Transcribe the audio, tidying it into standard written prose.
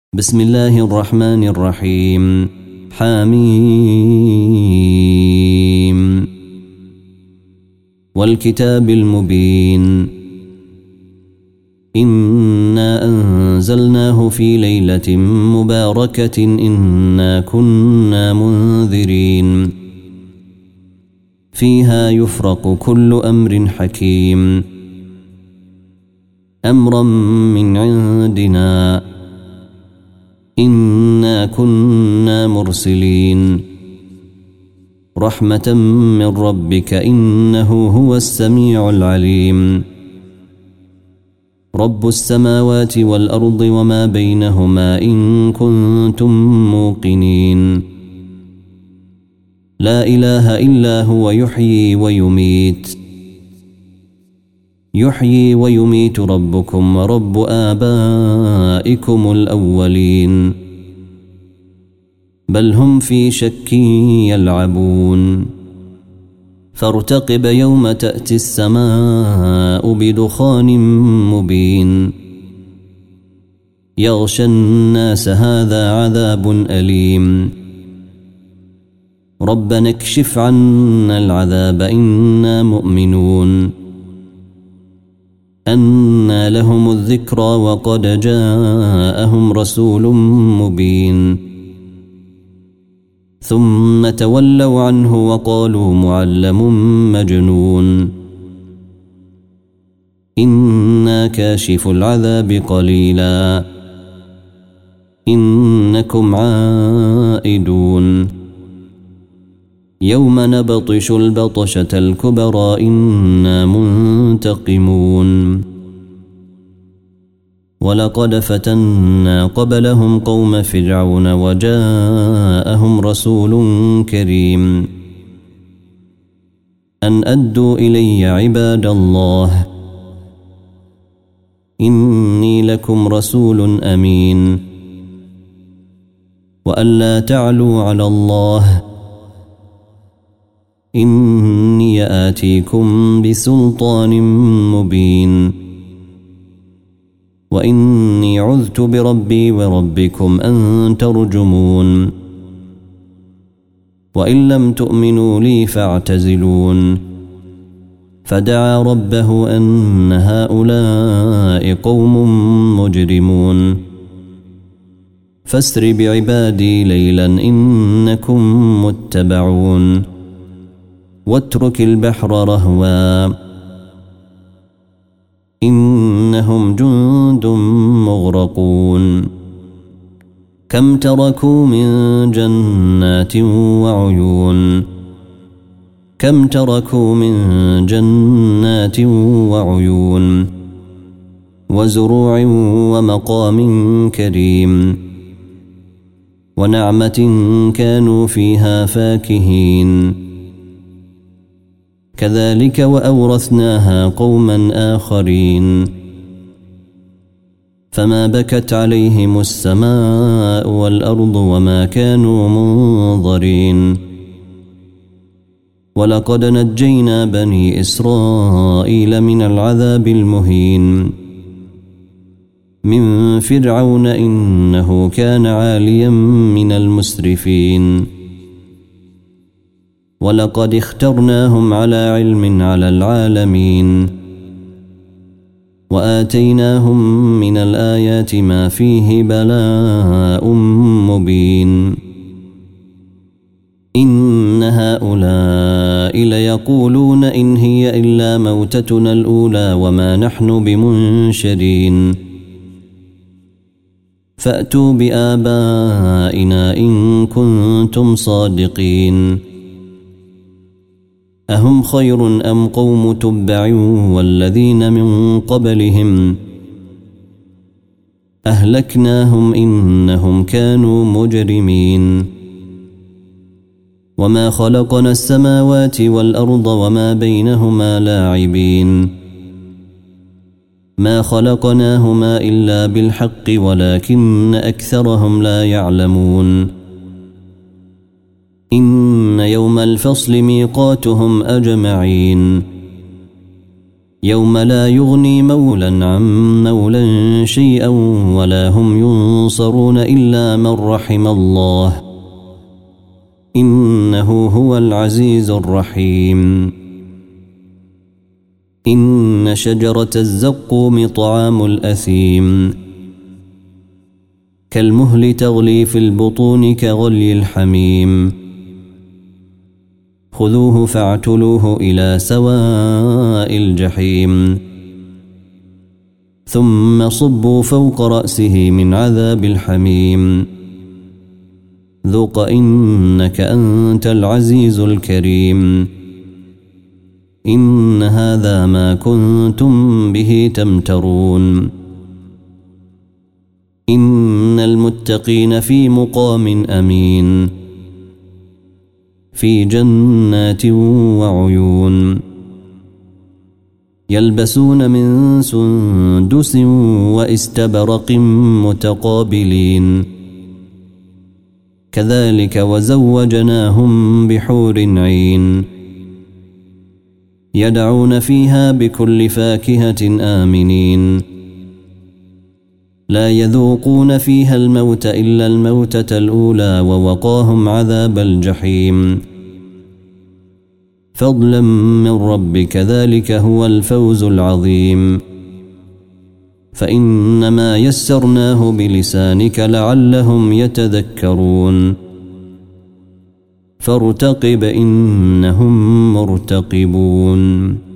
بسم الله الرحمن الرحيم. حميم والكتاب المبين. إنا أنزلناه في ليلة مباركة إنا كنا منذرين فيها يفرق كل أمر حكيم أمرا من عندنا إنا كنا مرسلين رحمة من ربك إنه هو السميع العليم رب السماوات والأرض وما بينهما إن كنتم موقنين لا إله إلا هو يحيي ويميت ربكم ورب آبائكم الأولين بل هم في شك يلعبون فارتقب يوم تأتي السماء بدخان مبين يغشى الناس هذا عذاب أليم ربنا اكشف عنا العذاب إنا مؤمنون أنى لهم الذكرى وقد جاءهم رسول مبين ثم تولوا عنه وقالوا معلم مجنون إنا كاشف العذاب قليلا إنكم عائدون يوم نبطش البطشة الكبرى إنا منتقمون ولقد فتنا قبلهم قوم فرعون وجاءهم رسول كريم أن أدوا إلي عباد الله إني لكم رسول أمين وأن لا تعلوا على الله إني آتيكم بسلطان مبين وإني عذت بربي وربكم أن ترجمون وإن لم تؤمنوا لي فاعتزلون فدعا ربه أن هؤلاء قوم مجرمون فاسر بعبادي ليلا إنكم متبعون واترك البحر رهوا إنهم جند مغرقون كم تركوا من جنات وعيون وزروع ومقام كريم ونعمة كانوا فيها فاكهين كذلك وأورثناها قوما آخرين فما بكت عليهم السماء والأرض وما كانوا منظرين ولقد نجينا بني إسرائيل من العذاب المهين من فرعون إنه كان عاليا من المسرفين ولقد اخترناهم على علم على العالمين وآتيناهم من الآيات ما فيه بلاء مبين إن هؤلاء ليقولون إن هي إلا موتتنا الأولى وما نحن بمنشرين فأتوا بآبائنا إن كنتم صادقين أهم خير أم قوم تبع والذين من قبلهم أهلكناهم إنهم كانوا مجرمين وما خلقنا السماوات والأرض وما بينهما لاعبين ما خلقناهما إلا بالحق ولكن أكثرهم لا يعلمون إن يوم الفصل ميقاتهم أجمعين يوم لا يغني مولى عن مولى شيئا ولا هم ينصرون إلا من رحم الله إنه هو العزيز الرحيم. إن شجرة الزقوم طعام الأثيم كالمهل تغلي في البطون كغلي الحميم خذوه فاعتلوه إلى سواء الجحيم ثم صبوا فوق رأسه من عذاب الحميم ذوق إنك أنت العزيز الكريم. إن هذا ما كنتم به تمترون. إن المتقين في مقام أمين في جنات وعيون يلبسون من سندس واستبرق متقابلين كذلك وزوجناهم بحور عين يدعون فيها بكل فاكهة آمنين لا يذوقون فيها الموت إلا الموتة الأولى ووقاهم عذاب الجحيم فضلا من ربك ذلك هو الفوز العظيم. فإنما يسرناه بلسانك لعلهم يتذكرون فارتقب إنهم مرتقبون.